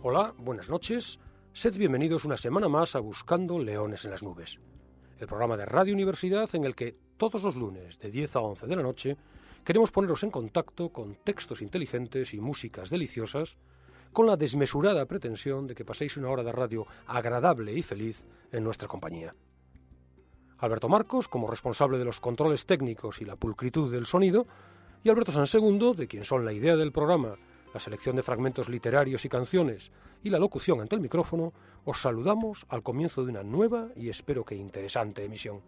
Hola, buenas noches. Sed bienvenidos una semana más a Buscando Leones en las Nubes, el programa de Radio Universidad en el que todos los lunes de 10 a 11 de la noche queremos poneros en contacto con textos inteligentes y músicas deliciosas con la desmesurada pretensión de que paséis una hora de radio agradable y feliz en nuestra compañía. Alberto Marcos, como responsable de los controles técnicos y la pulcritud del sonido, y Alberto Sansegundo, de quien son la idea del programa, la selección de fragmentos literarios y canciones y la locución ante el micrófono, os saludamos al comienzo de una nueva y espero que interesante emisión.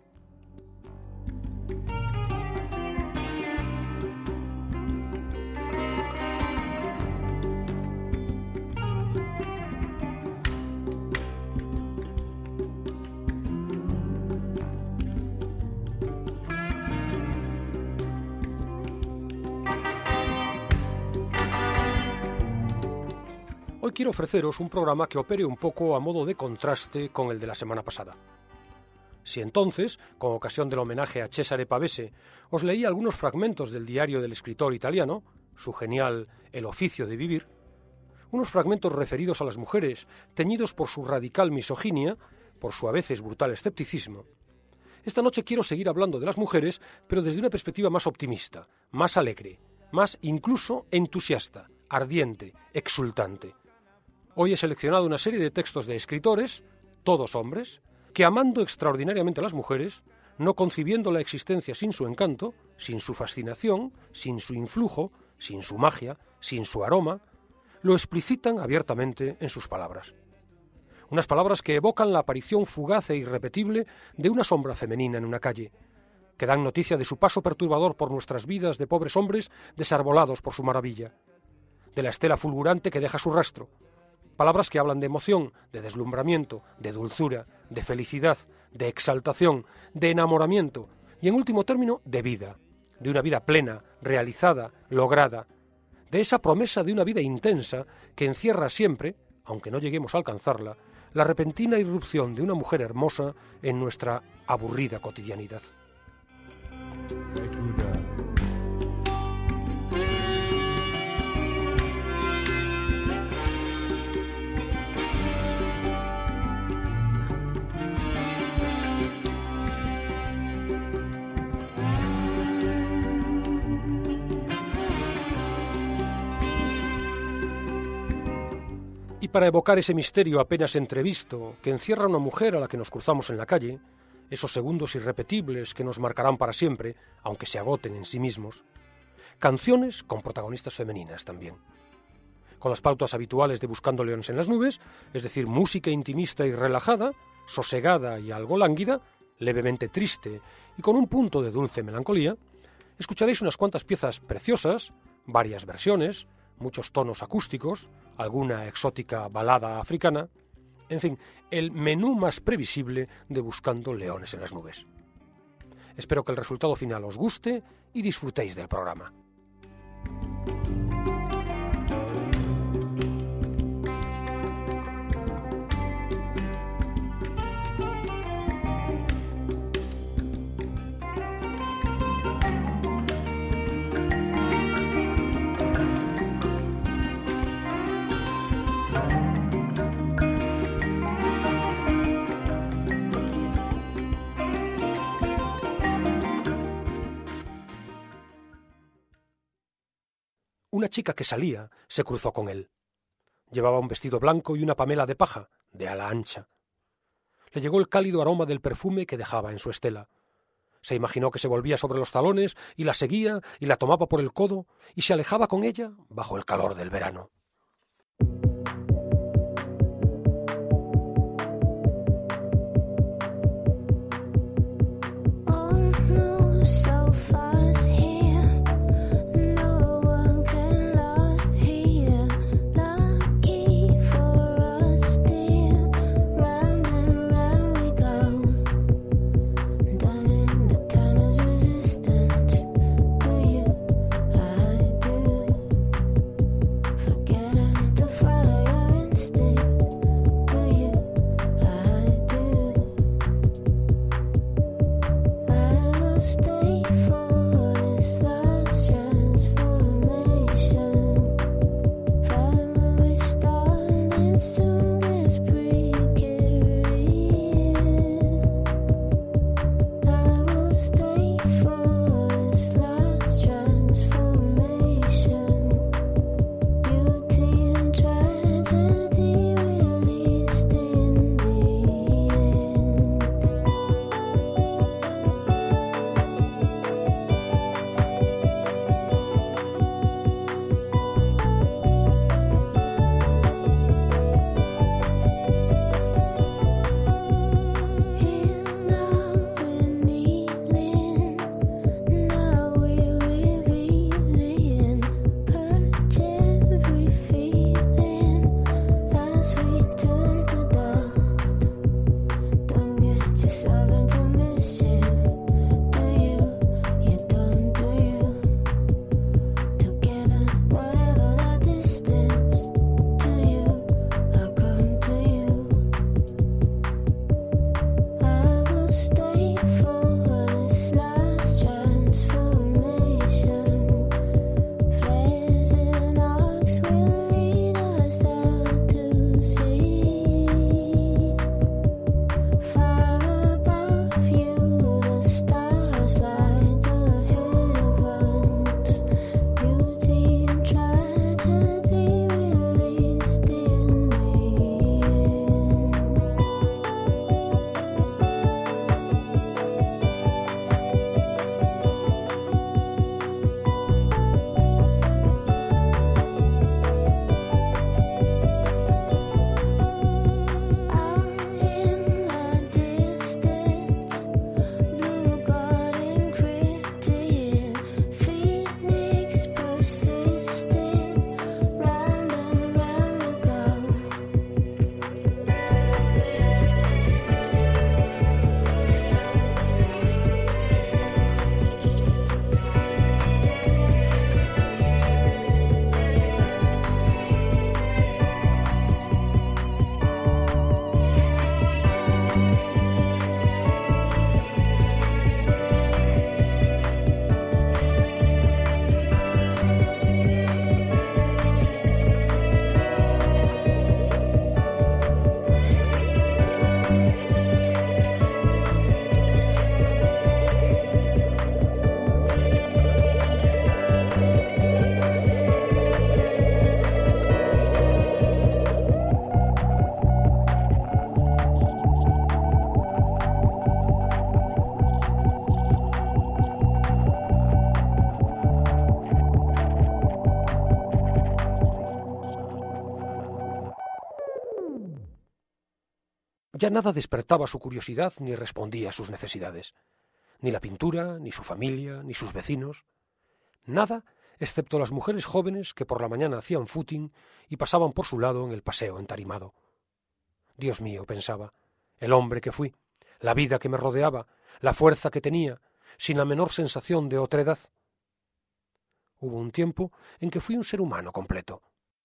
Hoy quiero ofreceros un programa que opere un poco a modo de contraste con el de la semana pasada. Si entonces, con ocasión del homenaje a Cesare Pavese, os leí algunos fragmentos del diario del escritor italiano, su genial El oficio de vivir, unos fragmentos referidos a las mujeres, teñidos por su radical misoginia, por su a veces brutal escepticismo, esta noche quiero seguir hablando de las mujeres, pero desde una perspectiva más optimista, más alegre, más incluso entusiasta, ardiente, exultante. Hoy he seleccionado una serie de textos de escritores, todos hombres, que amando extraordinariamente a las mujeres, no concibiendo la existencia sin su encanto, sin su fascinación, sin su influjo, sin su magia, sin su aroma, lo explicitan abiertamente en sus palabras. Unas palabras que evocan la aparición fugaz e irrepetible de una sombra femenina en una calle, que dan noticia de su paso perturbador por nuestras vidas de pobres hombres desarbolados por su maravilla, de la estela fulgurante que deja su rastro. Palabras que hablan de emoción, de deslumbramiento, de dulzura, de felicidad, de exaltación, de enamoramiento y, en último término, de vida, de una vida plena, realizada, lograda, de esa promesa de una vida intensa que encierra siempre, aunque no lleguemos a alcanzarla, la repentina irrupción de una mujer hermosa en nuestra aburrida cotidianidad. Y para evocar ese misterio apenas entrevisto que encierra una mujer a la que nos cruzamos en la calle, esos segundos irrepetibles que nos marcarán para siempre, aunque se agoten en sí mismos, canciones con protagonistas femeninas también. Con las pautas habituales de Buscando Leones en las Nubes, es decir, música intimista y relajada, sosegada y algo lánguida, levemente triste y con un punto de dulce melancolía, escucharéis unas cuantas piezas preciosas, varias versiones, muchos tonos acústicos, alguna exótica balada africana, en fin, el menú más previsible de Buscando Leones en las Nubes. Espero que el resultado final os guste y disfrutéis del programa. Una chica que salía se cruzó con él. Llevaba un vestido blanco y una pamela de paja, de ala ancha. Le llegó el cálido aroma del perfume que dejaba en su estela. Se imaginó que se volvía sobre los talones y la seguía y la tomaba por el codo y se alejaba con ella bajo el calor del verano. Ya nada despertaba su curiosidad ni respondía a sus necesidades. Ni la pintura, ni su familia, ni sus vecinos. Nada, excepto las mujeres jóvenes que por la mañana hacían footing y pasaban por su lado en el paseo entarimado. Dios mío, pensaba, el hombre que fui, la vida que me rodeaba, la fuerza que tenía, sin la menor sensación de otredad. Hubo un tiempo en que fui un ser humano completo.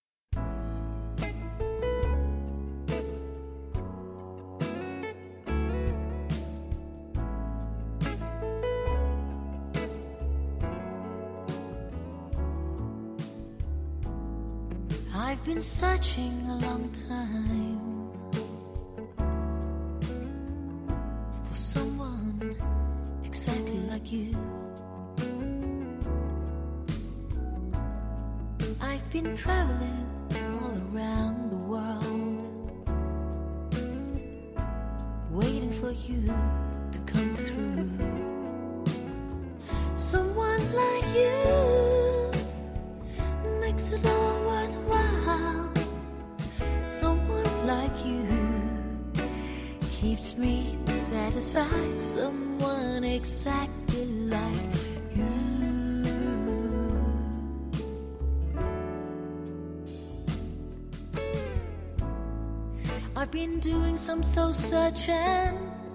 I've been searching a long time for someone exactly like you. I've been traveling all around the world, waiting for you to come through. Someone like you makes it all worthwhile. Someone like you keeps me satisfied. Someone exactly like you. I've been doing some soul searching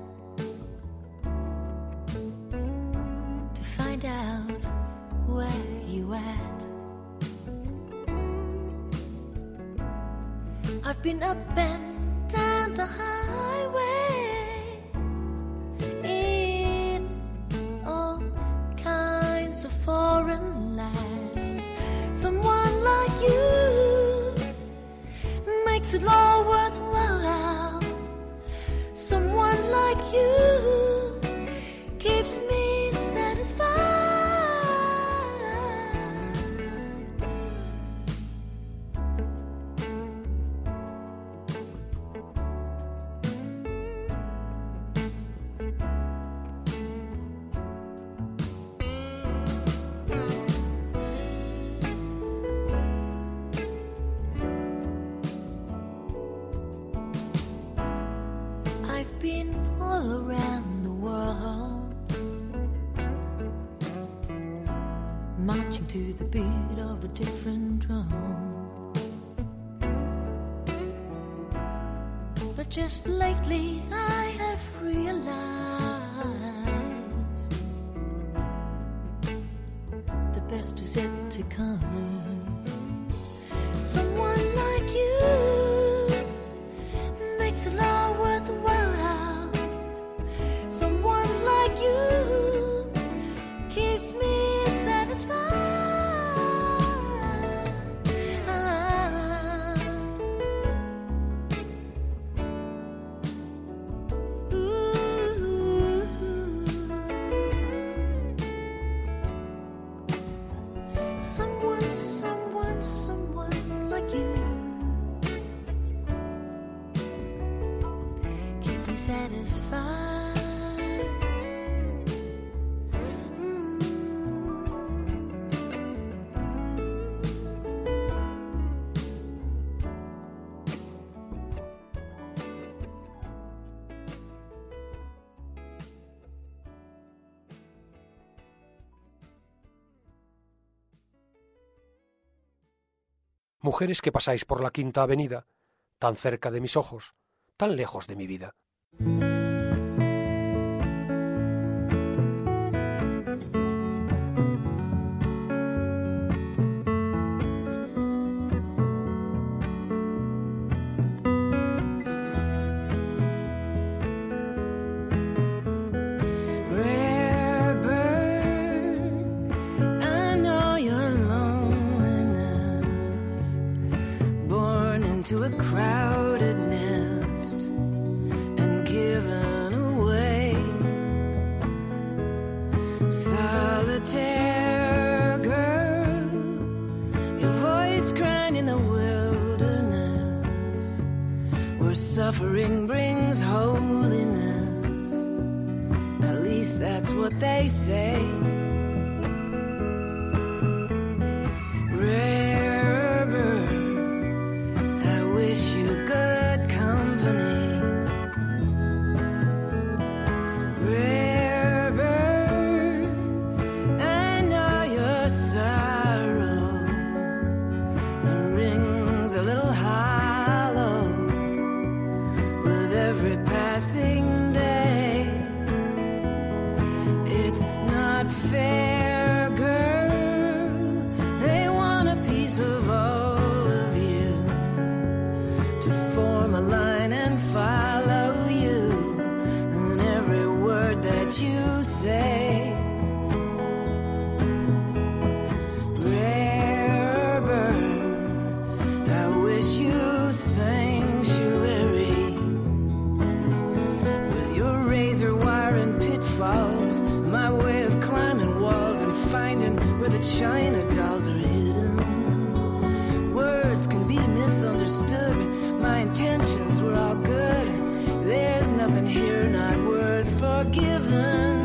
to find out where you at. I've been up and down the highway in all kinds of foreign land. Someone like you makes it all worthwhile. Someone like you keeps me satisfied. I've been all around the world, marching to the beat of a different drum. But just lately I have realized the best is yet to come. Someone like you makes it all worthwhile. Someone like you keeps me satisfied. Ooh. Someone like you keeps me satisfied. Mujeres que pasáis por la Quinta Avenida, tan cerca de mis ojos, tan lejos de mi vida. To a crowded nest and given away. Solitaire girl, your voice crying in the wilderness, where suffering brings holiness. At least that's what they say. Rare bird, wish you good company. fair girl. They want a piece of all of you, to form a line and follow you in every word that you say. Rare bird, I wish you sanctuary with your razor wire and pitfalls. My way of climbing walls and finding where the china dolls are hidden. Words can be misunderstood, but my intentions were all good. There's nothing here not worth forgiving.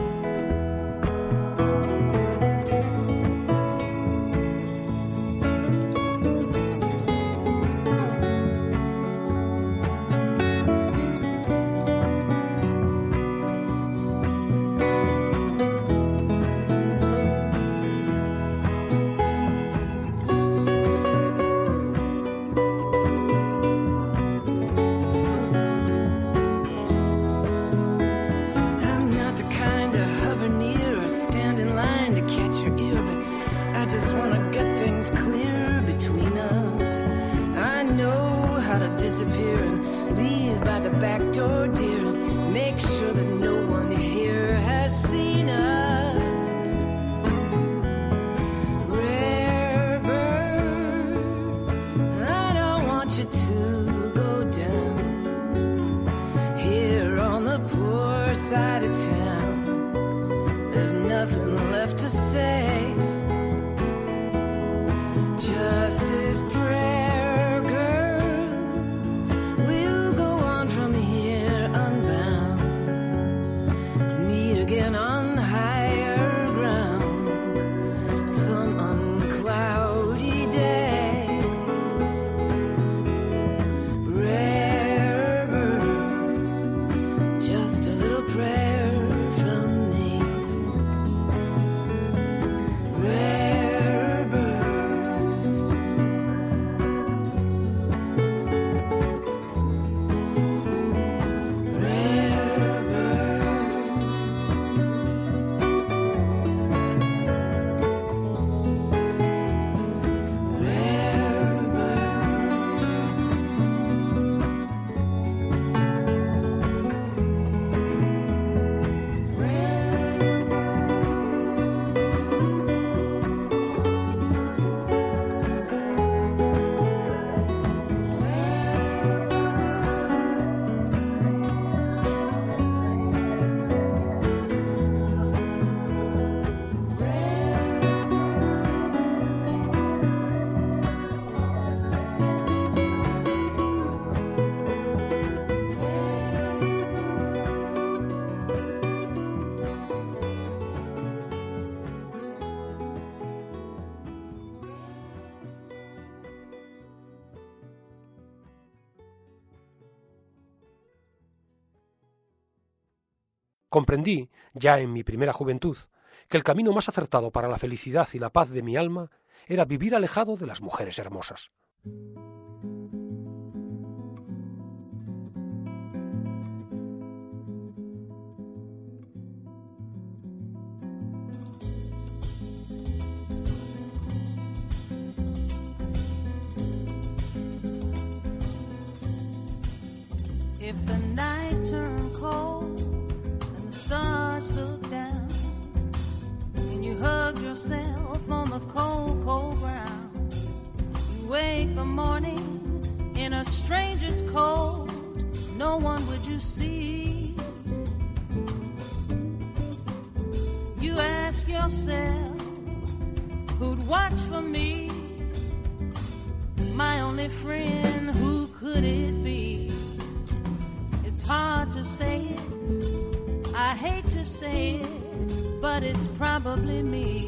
Clear between us. I know how to disappear and leave by the back door, dear. Make sure that no one here has seen us. Rare bird, I don't want you to go down here on the poor side of town. There's nothing left to say. Just this prayer, girl. We'll go on from here unbound. Meet again on higher ground some uncloudy day. Rare bird, just a little prayer from me. Rare bird. Comprendí, ya en mi primera juventud, que el camino más acertado para la felicidad y la paz de mi alma era vivir alejado de las mujeres hermosas. If the night turned cold and the stars looked down and you hugged yourself on the cold, cold ground, you wake the morning in a stranger's cold, no one would you see. You ask yourself, who'd watch for me? My only friend, who could it be? It's hard to say it, I hate to say it, but it's probably me.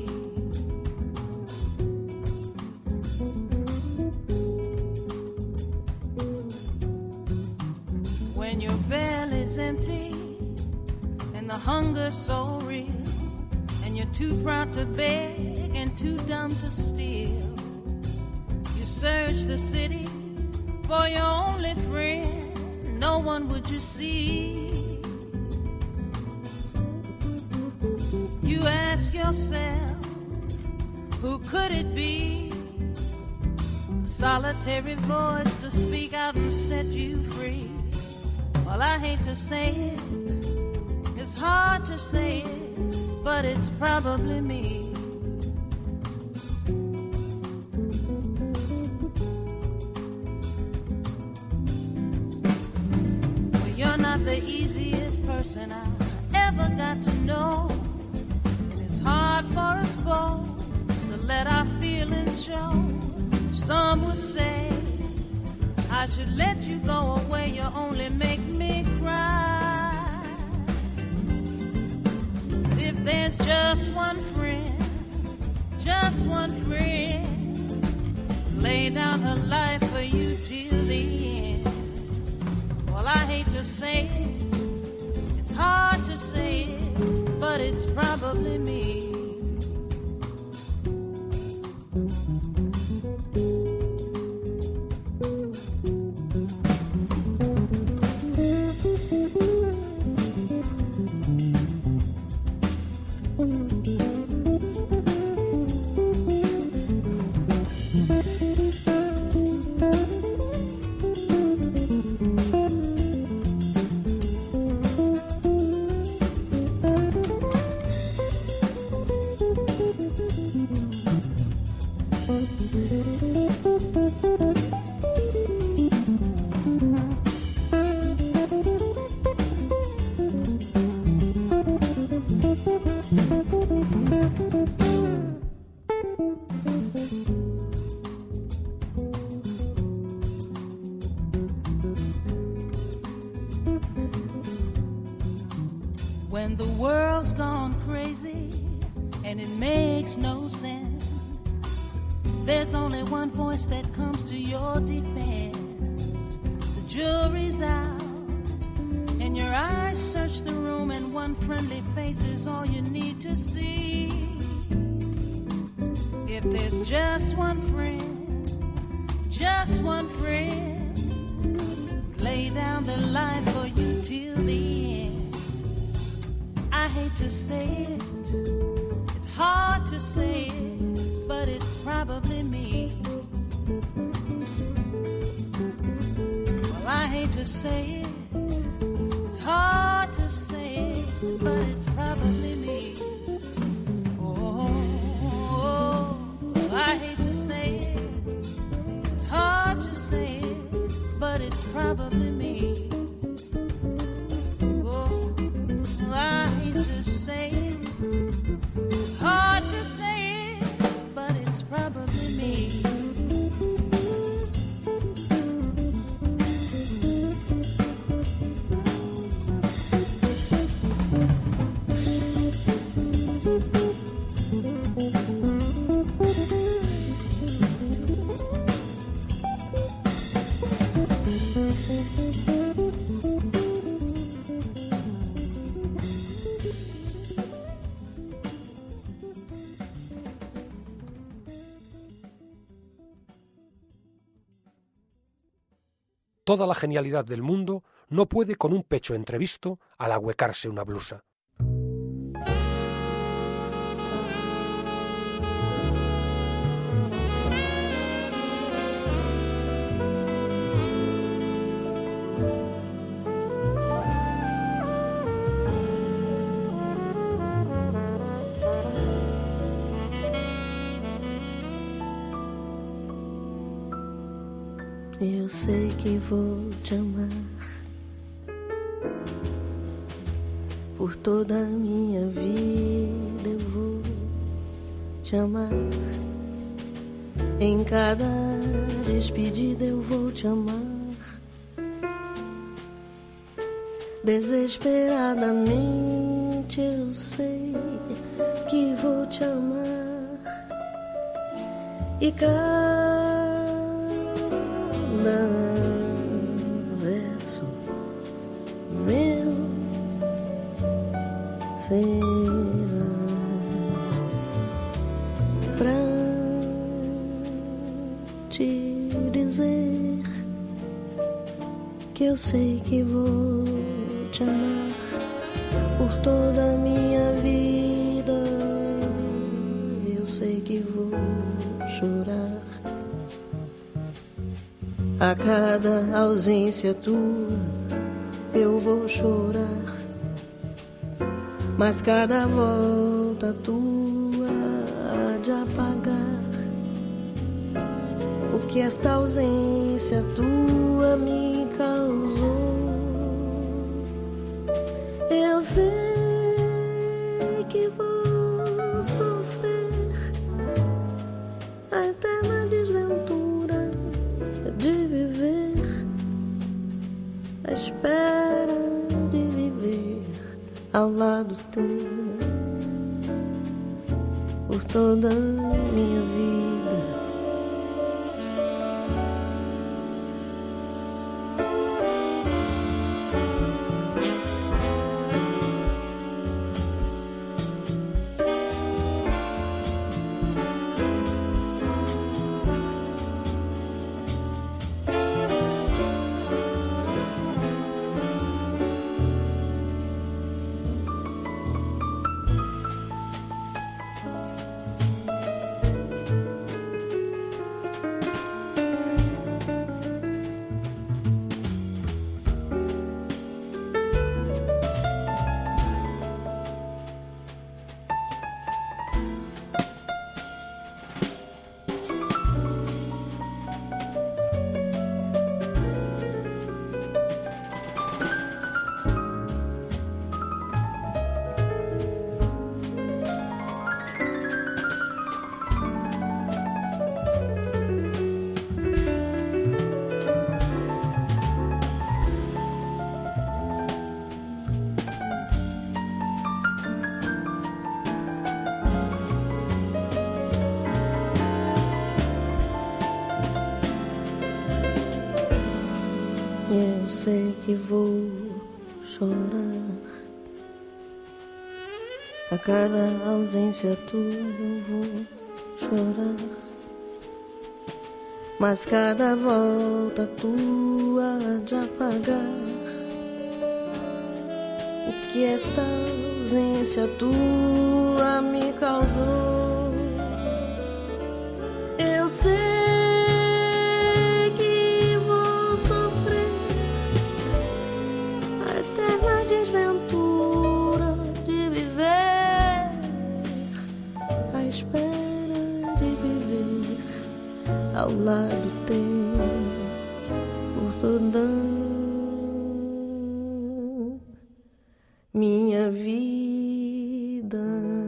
When your belly's empty and the hunger's so real, and you're too proud to beg and too dumb to steal, you search the city for your only friend, no one would you see. You ask ask yourself, who could it be? A solitary voice to speak out and set you free. Well, I hate to say it, it's hard to say it, but it's probably me. Well, you're not the easiest person I ever got to know, and it's hard for us both to let our feelings show. Some would say I should let you go away, you only make me cry. But if there's just one friend, lay down her life for you till the end. Well, I hate to say it, it's hard to say it, but it's probably me. When the world's gone crazy and it makes no sense, there's only one voice that comes to your defense. The jury's out and your eyes search the room, and one friendly face is all you need to see. If there's just one friend, lay down their life for you till the end. I hate to say it, it's hard to say it, but it's probably me. Well, I hate to say it, it's hard to say it, but it's probably me. Oh, I hate to say it, it's hard to say it, but it's probably me. Toda la genialidad del mundo no puede con un pecho entrevisto al ahuecarse una blusa. Eu sei que vou te amar por toda a minha vida. Eu vou te amar em cada despedida. Eu vou te amar desesperadamente. Eu sei que vou te amar e cada verso meu será pra te dizer que eu sei que vou te amar por toda a minha vida. A cada ausência tua eu vou chorar, mas cada volta tua há de apagar o que esta ausência tua me causou. Eu sei que vou sofrer a eterna desventura de viver à espera de viver ao lado teu por toda a minha vida. Eu sei que vou chorar a cada ausência tua, eu vou chorar, mas cada volta tua há de apagar o que esta ausência tua me causou. Eu sei ao lado teu por toda minha vida.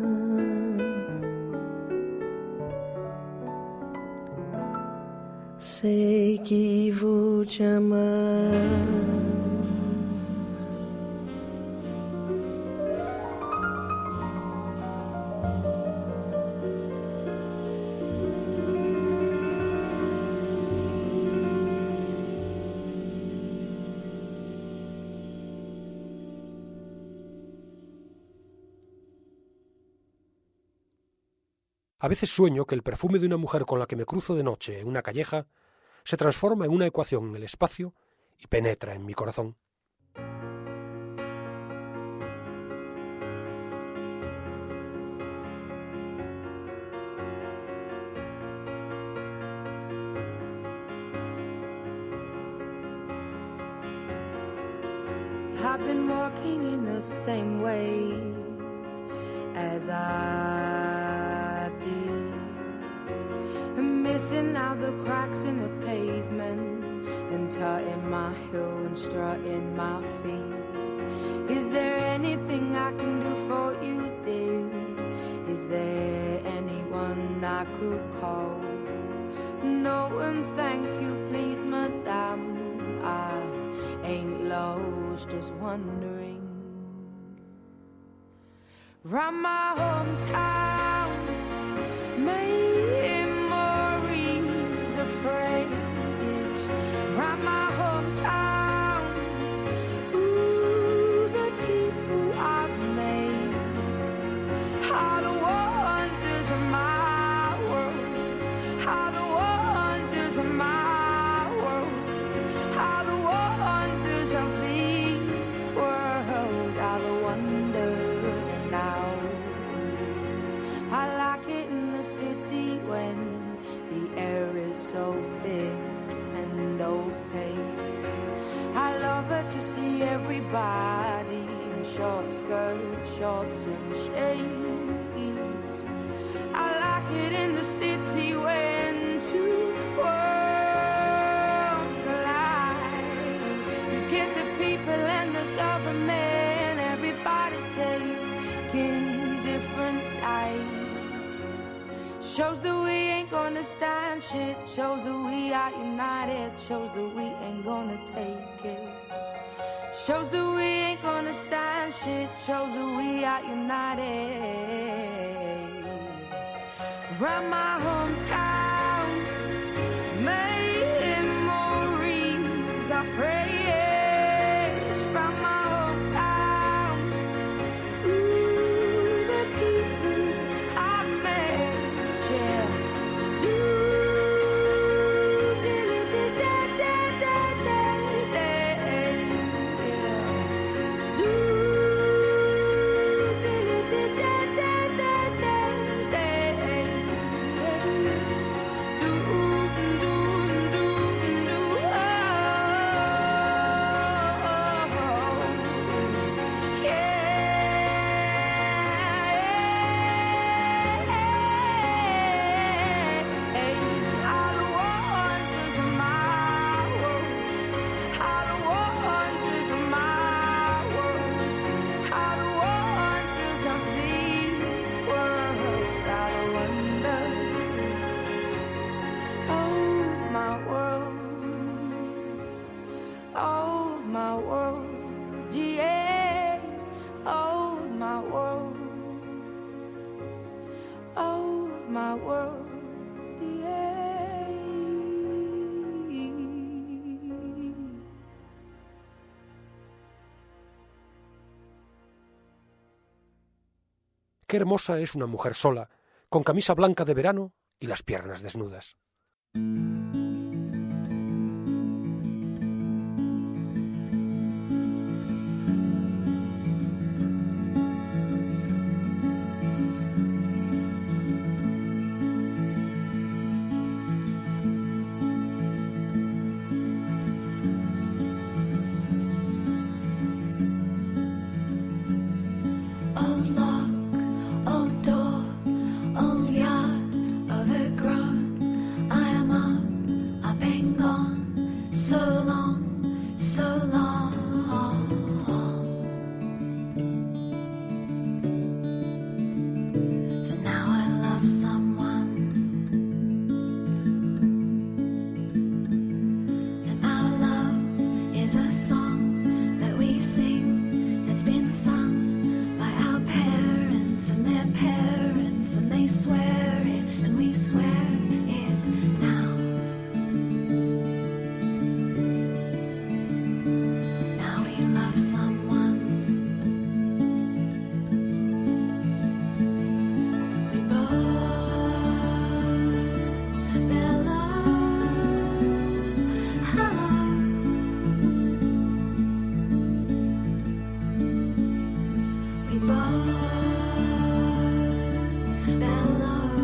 Sei que vou te amar. A veces sueño que el perfume de una mujer con la que me cruzo de noche en una calleja se transforma en una ecuación en el espacio y penetra en mi corazón. I've been walking in the same way as I did, and missing out the cracks in the pavement, and tutting my heel and strutting my feet. Is there anything I can do for you, dear? Is there anyone I could call? No, and thank you, please, madame. I ain't lost, just wondering. Round my hometown, memories of phrase. Round my hometown, ooh, the people I've made. How the wonders of my world, how the wonders of my world, how the wonders of this world are the wonders. And now I like it in the city when the air is so thick and old. everybody in short skirts, shorts and shades. I like it in the city when two worlds collide. You get the people and the government, everybody taking different sides. Shows that we ain't gonna stand shit. Shows that we are united. Shows that we ain't gonna take it. Shows that we ain't gonna stand shit. Shows that we are united. Round my hometown, memories are fresh. Round my hometown, ooh, the people I met, yeah. Do Qué hermosa es una mujer sola, con camisa blanca de verano y las piernas desnudas. Bella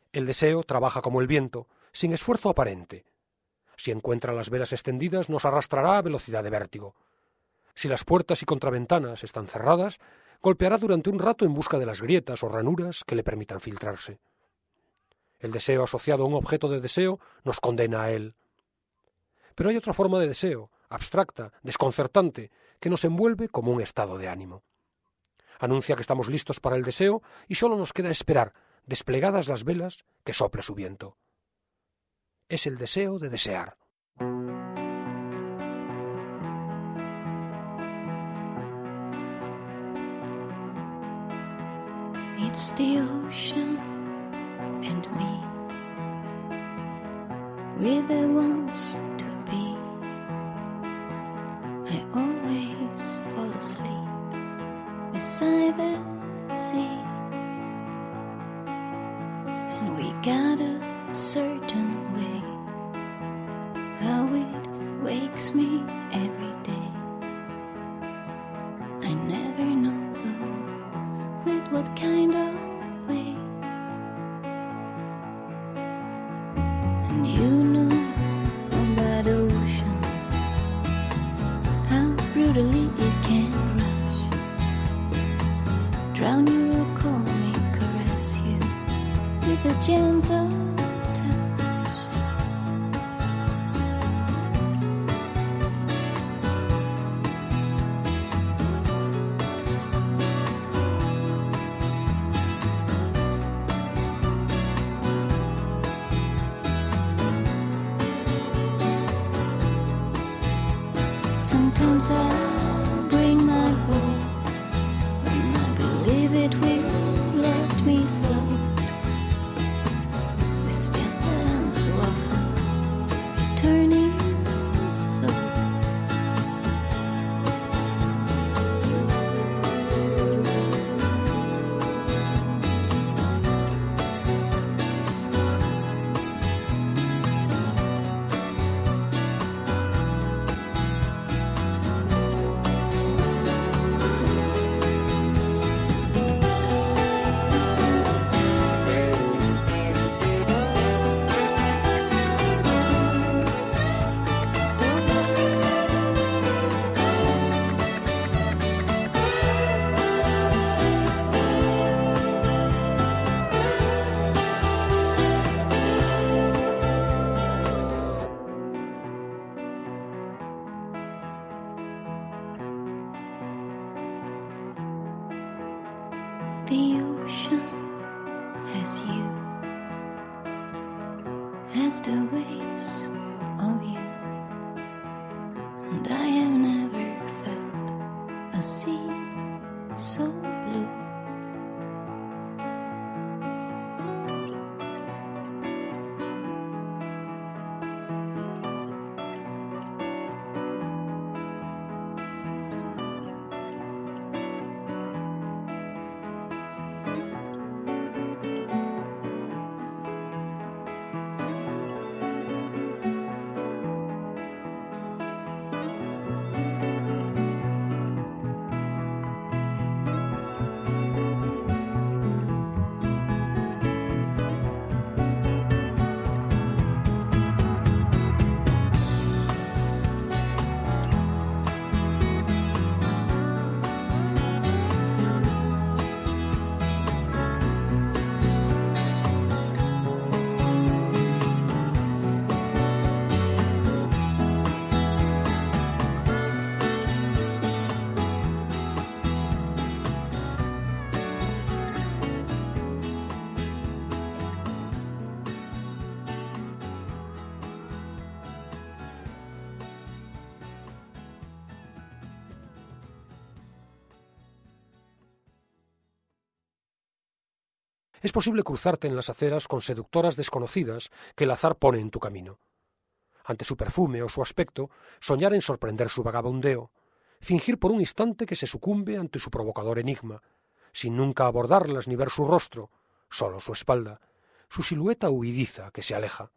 El deseo trabaja como el viento, sin esfuerzo aparente. Si encuentra las velas extendidas, nos arrastrará a velocidad de vértigo. Si las puertas y contraventanas están cerradas, golpeará durante un rato en busca de las grietas o ranuras que le permitan filtrarse. El deseo asociado a un objeto de deseo nos condena a él. Pero hay otra forma de deseo, abstracta, desconcertante, que nos envuelve como un estado de ánimo. Anuncia que estamos listos para el deseo y solo nos queda esperar, desplegadas las velas, que sople su viento. Es el deseo de desear. It's the ocean and me. We're the ones to be. I always fall asleep beside the sea. And we got a certain way, how it wakes me every day. I never know though, with what kind of way. And you know about oceans, how brutally it can rush. Drown you or call me, caress you with a gentle sometimes I bring my boat, and I believe it will let me float. It's just that I'm so often returning so. The ocean has you, has the waves of you, and I have never felt a sea so blue. Es posible cruzarte en las aceras con seductoras desconocidas que el azar pone en tu camino. Ante su perfume o su aspecto, soñar en sorprender su vagabundeo, fingir por un instante que se sucumbe ante su provocador enigma, sin nunca abordarlas ni ver su rostro, solo su espalda, su silueta huidiza que se aleja.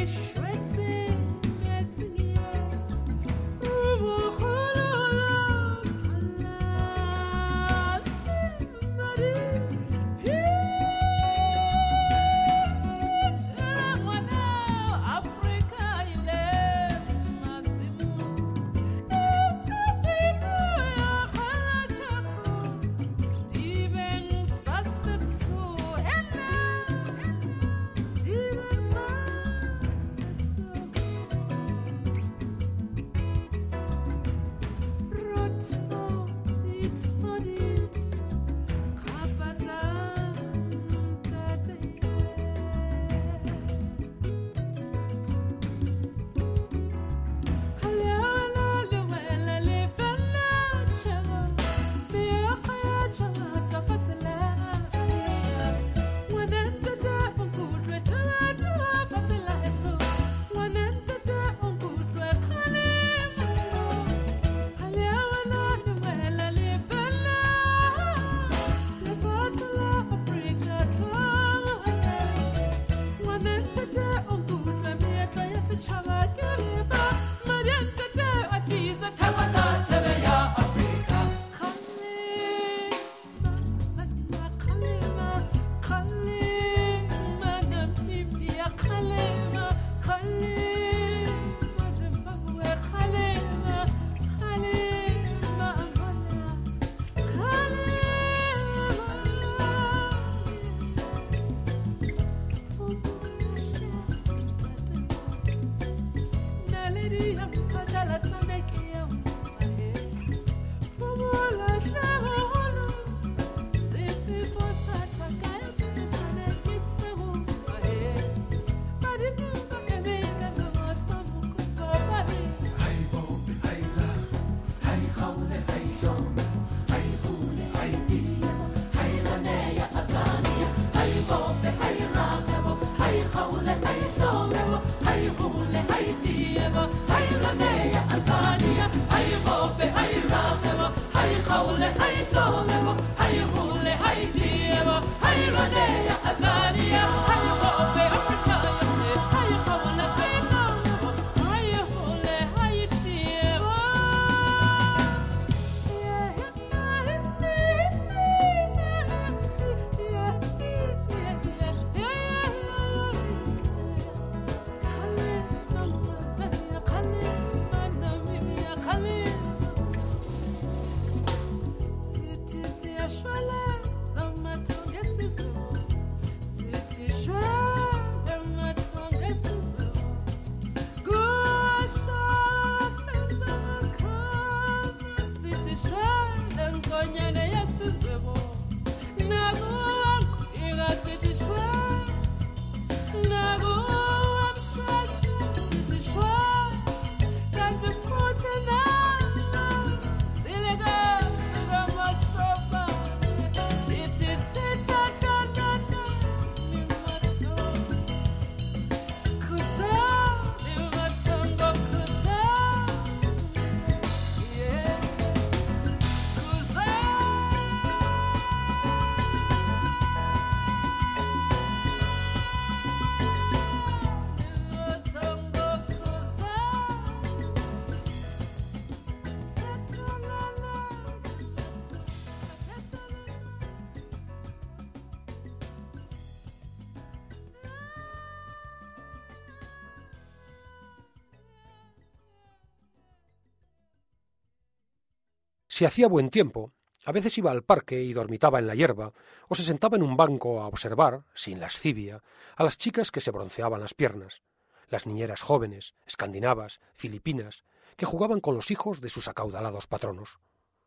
Si hacía buen tiempo, a veces iba al parque y dormitaba en la hierba, o se sentaba en un banco a observar, sin lascivia, a las chicas que se bronceaban las piernas, las niñeras jóvenes, escandinavas, filipinas, que jugaban con los hijos de sus acaudalados patronos.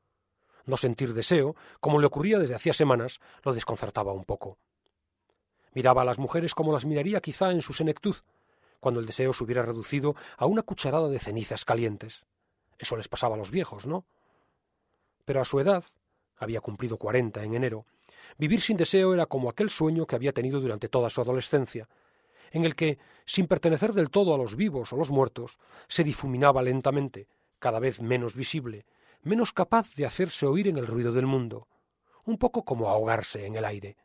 No sentir deseo, como le ocurría desde hacía semanas, lo desconcertaba un poco. Miraba a las mujeres como las miraría quizá en su senectud, cuando el deseo se hubiera reducido a una cucharada de cenizas calientes. Eso les pasaba a los viejos, ¿no? Pero a su edad, había cumplido 40 en enero, vivir sin deseo era como aquel sueño que había tenido durante toda su adolescencia, en el que, sin pertenecer del todo a los vivos o los muertos, se difuminaba lentamente, cada vez menos visible, menos capaz de hacerse oír en el ruido del mundo, un poco como ahogarse en el aire.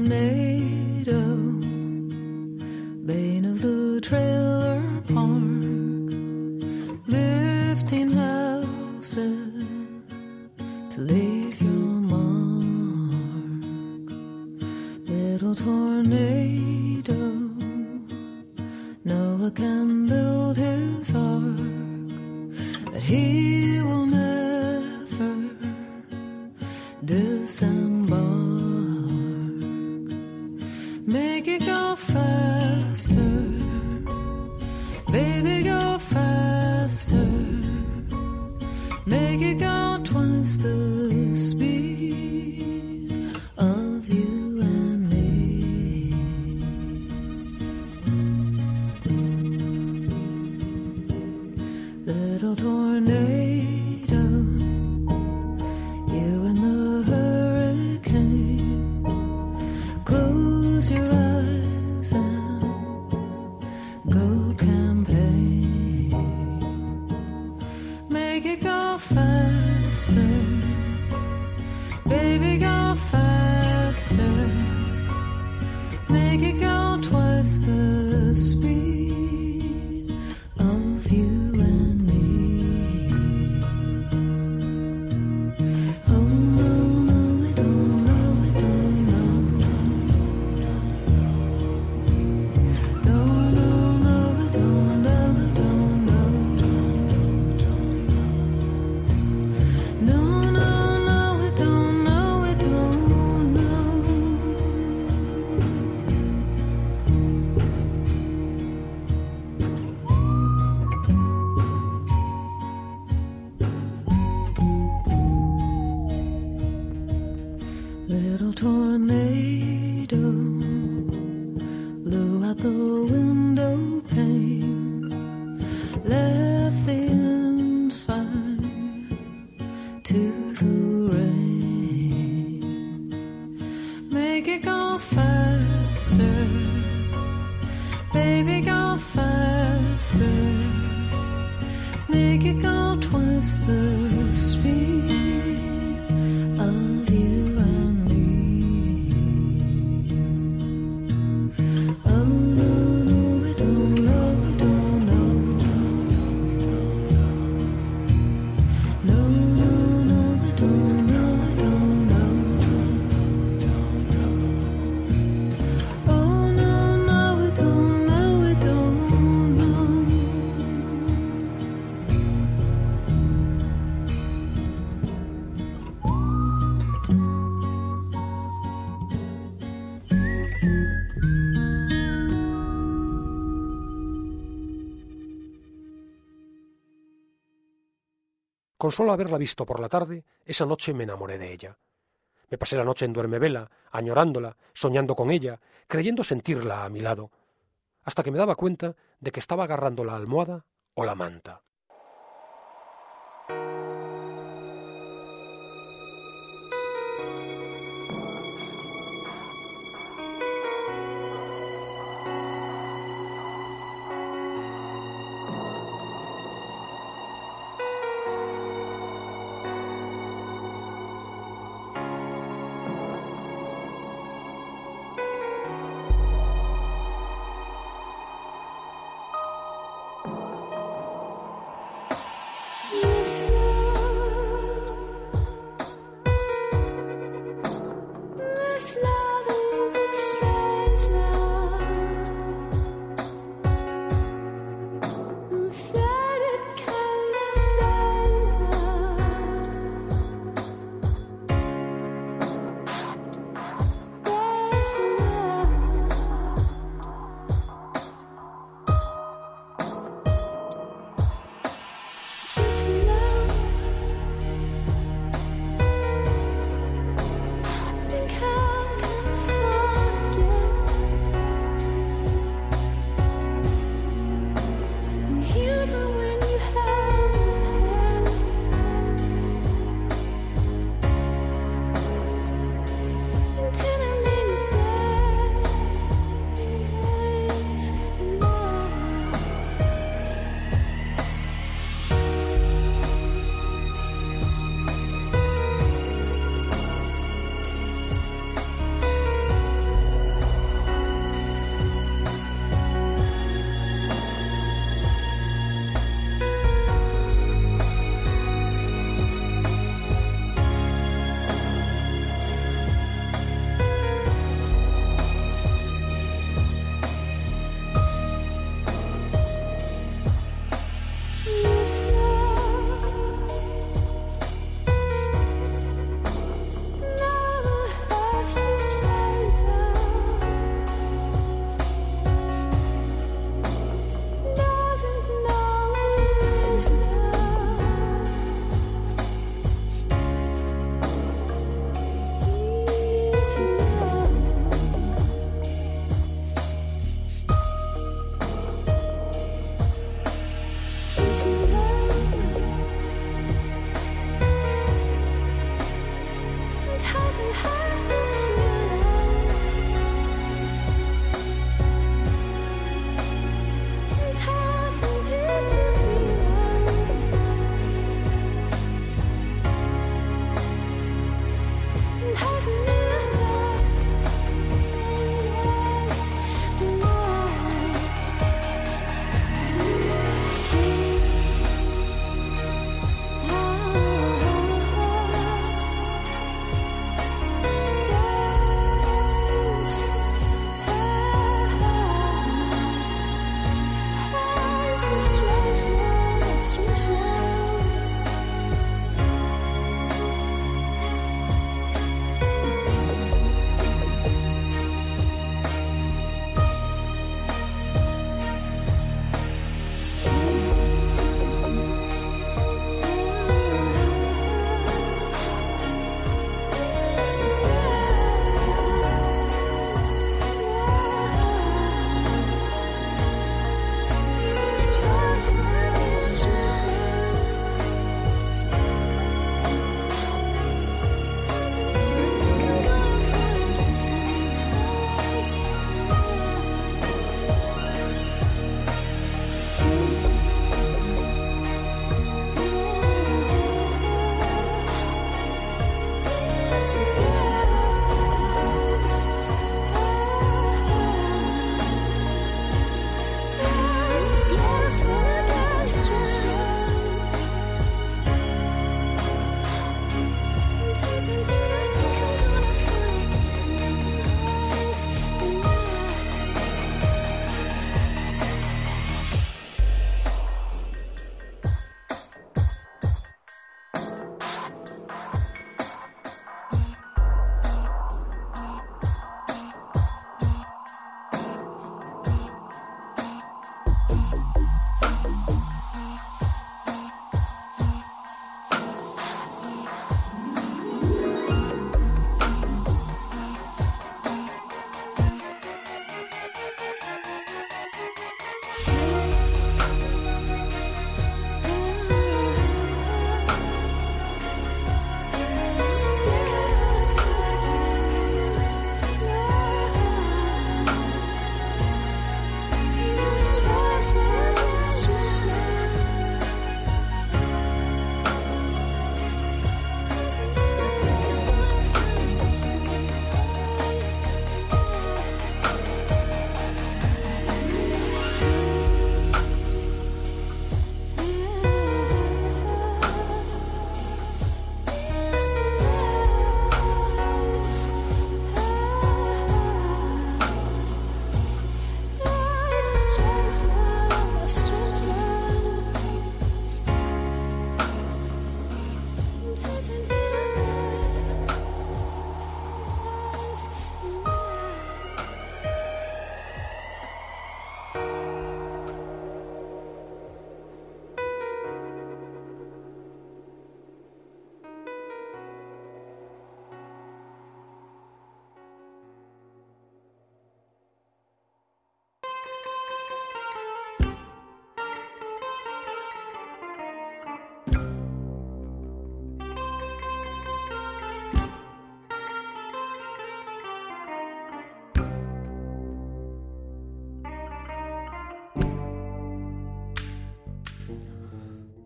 tornado, bane of the trailer park, lifting houses to leave your mark. Little tornado, Noah can build his ark, but he will never disembark. Make it go faster, baby, go faster. Make it go twice the speed of you and me. Little tornado, you and the hurricane. Close your eyes and go campaign. Make it go faster, baby, go faster. Make it go twice the speed of you and me. Oh no, no, we don't know, we don't know. No, no, no, we don't know, we don't know. No, no, no, we don't know, we don't know. Little tornado blew out the window pane, left the inside to the rain. Make it go faster, baby, go faster. Make it go twice the speed of you and me. Oh no, no, we don't know, we don't know. No, no, no, we don't know, we don't know. Oh no, no, we don't know, we don't know. Con solo haberla visto por la tarde, esa noche me enamoré de ella. Me pasé la noche en duermevela, añorándola, soñando con ella, creyendo sentirla a mi lado, hasta que me daba cuenta de que estaba agarrando la almohada o la manta. This love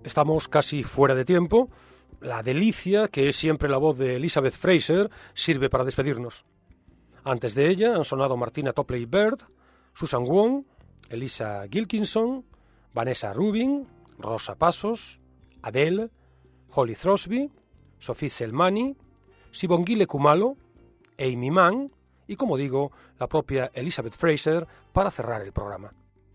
Estamos casi fuera de tiempo. La delicia, que es siempre la voz de Elizabeth Fraser, sirve para despedirnos. Antes de ella han sonado Martina Topley Bird, Susan Wong, Elisa Gilkinson, Vanessa Rubin, Rosa Passos, Adele, Holly Throsby, Sophie Selmani, Sibongile Kumalo, Amy Mann y, como digo, la propia Elizabeth Fraser para cerrar el programa.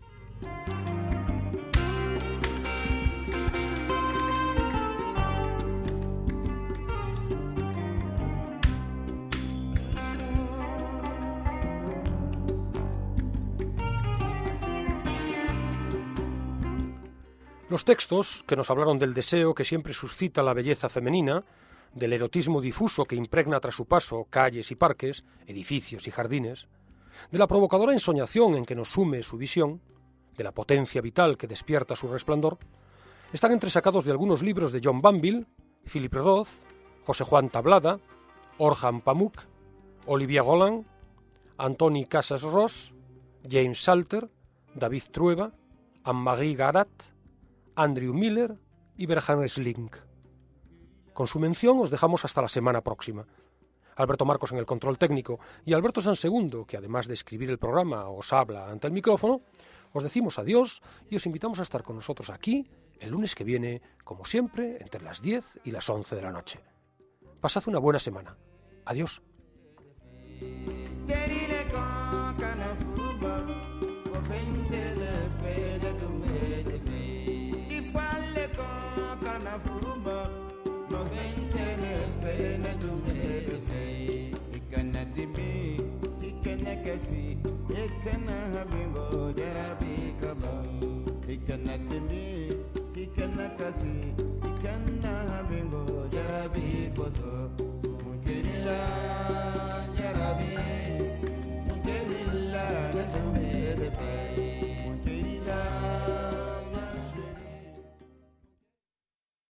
Los textos que nos hablaron del deseo que siempre suscita la belleza femenina, del erotismo difuso que impregna tras su paso calles y parques, edificios y jardines, de la provocadora ensoñación en que nos sume su visión, de la potencia vital que despierta su resplandor, están entresacados de algunos libros de John Banville, Philip Roth, José Juan Tablada, Orhan Pamuk, Olivia Golan, Antoni Casas Ross, James Salter, David Trueba, Anne-Marie Garat, Andrew Miller y Berhan Slink. Con su mención os dejamos hasta la semana próxima. Alberto Marcos en el control técnico y Alberto Sansegundo, que además de escribir el programa os habla ante el micrófono, os decimos adiós y os invitamos a estar con nosotros aquí el lunes que viene, como siempre, entre las 10 y las 11 de la noche. Pasad una buena semana. Adiós. Jarabi koso, mukirila.